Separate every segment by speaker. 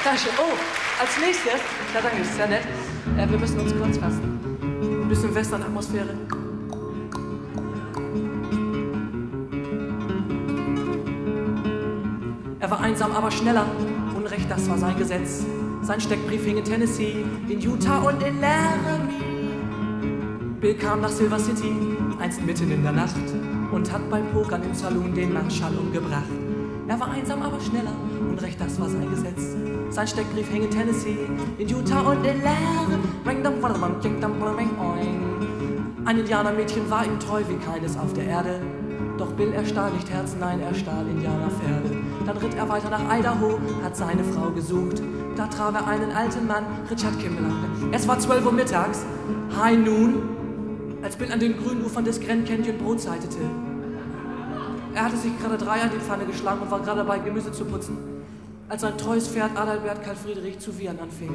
Speaker 1: Danke. Oh, als nächstes, ja danke, das ist sehr nett. Wir müssen uns kurz fassen. Ein bisschen Western-Atmosphäre. Er war einsam, aber schneller. Unrecht, das war sein Gesetz. Sein Steckbrief hing in Tennessee, in Utah und in Laramie. Bill kam nach Silver City, einst mitten in der Nacht, und hat beim Pokern im Saloon den Marschall umgebracht. Er war einsam, aber schneller. Unrecht, das war sein Gesetz. Sein Steckbrief hing in Tennessee, in Utah und in Laramie. Ein Indianermädchen war ihm treu wie keines auf der Erde. Doch Bill erstahl nicht Herzen, nein, er stahl Indianerpferde. Dann ritt er weiter nach Idaho, hat seine Frau gesucht. Da traf er einen alten Mann, Richard Kimball. Es war 12 Uhr mittags, High Noon, als Bill an den grünen Ufern des Grand Canyon brotzeitete. Er hatte sich gerade 3 an die Pfanne geschlagen und war gerade dabei, Gemüse zu putzen, als sein treues Pferd Adalbert Karl Friedrich zu wiehern anfing.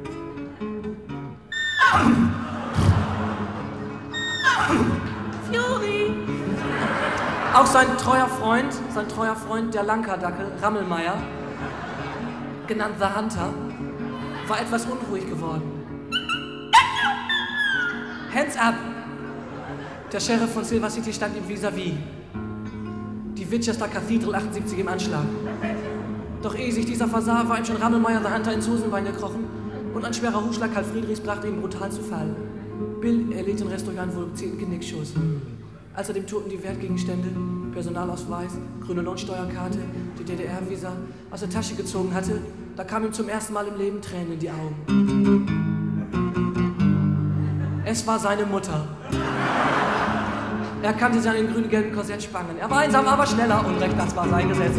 Speaker 1: Fury! Auch sein treuer Freund, der Lankerdackel, Rammelmeier, genannt The Hunter, war etwas unruhig geworden. Hands up! Der Sheriff von Silver City stand ihm vis-à-vis. Die Winchester Cathedral 78 im Anschlag. Doch ehe sich dieser versah, war ihm schon Rammelmeier The Hunter ins Hosenbein gekrochen und ein schwerer Hufschlag Karl Friedrichs brachte ihn brutal zu Fall. Bill erlitt den Rest durch einen wohl gezielten Genickschuss. Als er dem Toten die Wertgegenstände, Personalausweis, grüne Lohnsteuerkarte, die DDR-Visa aus der Tasche gezogen hatte, da kamen ihm zum ersten Mal im Leben Tränen in die Augen. Es war seine Mutter. Er kannte sie an den grün-gelben Korsettspangen. Er war einsam, aber schneller. Unrecht, das war sein Gesetz.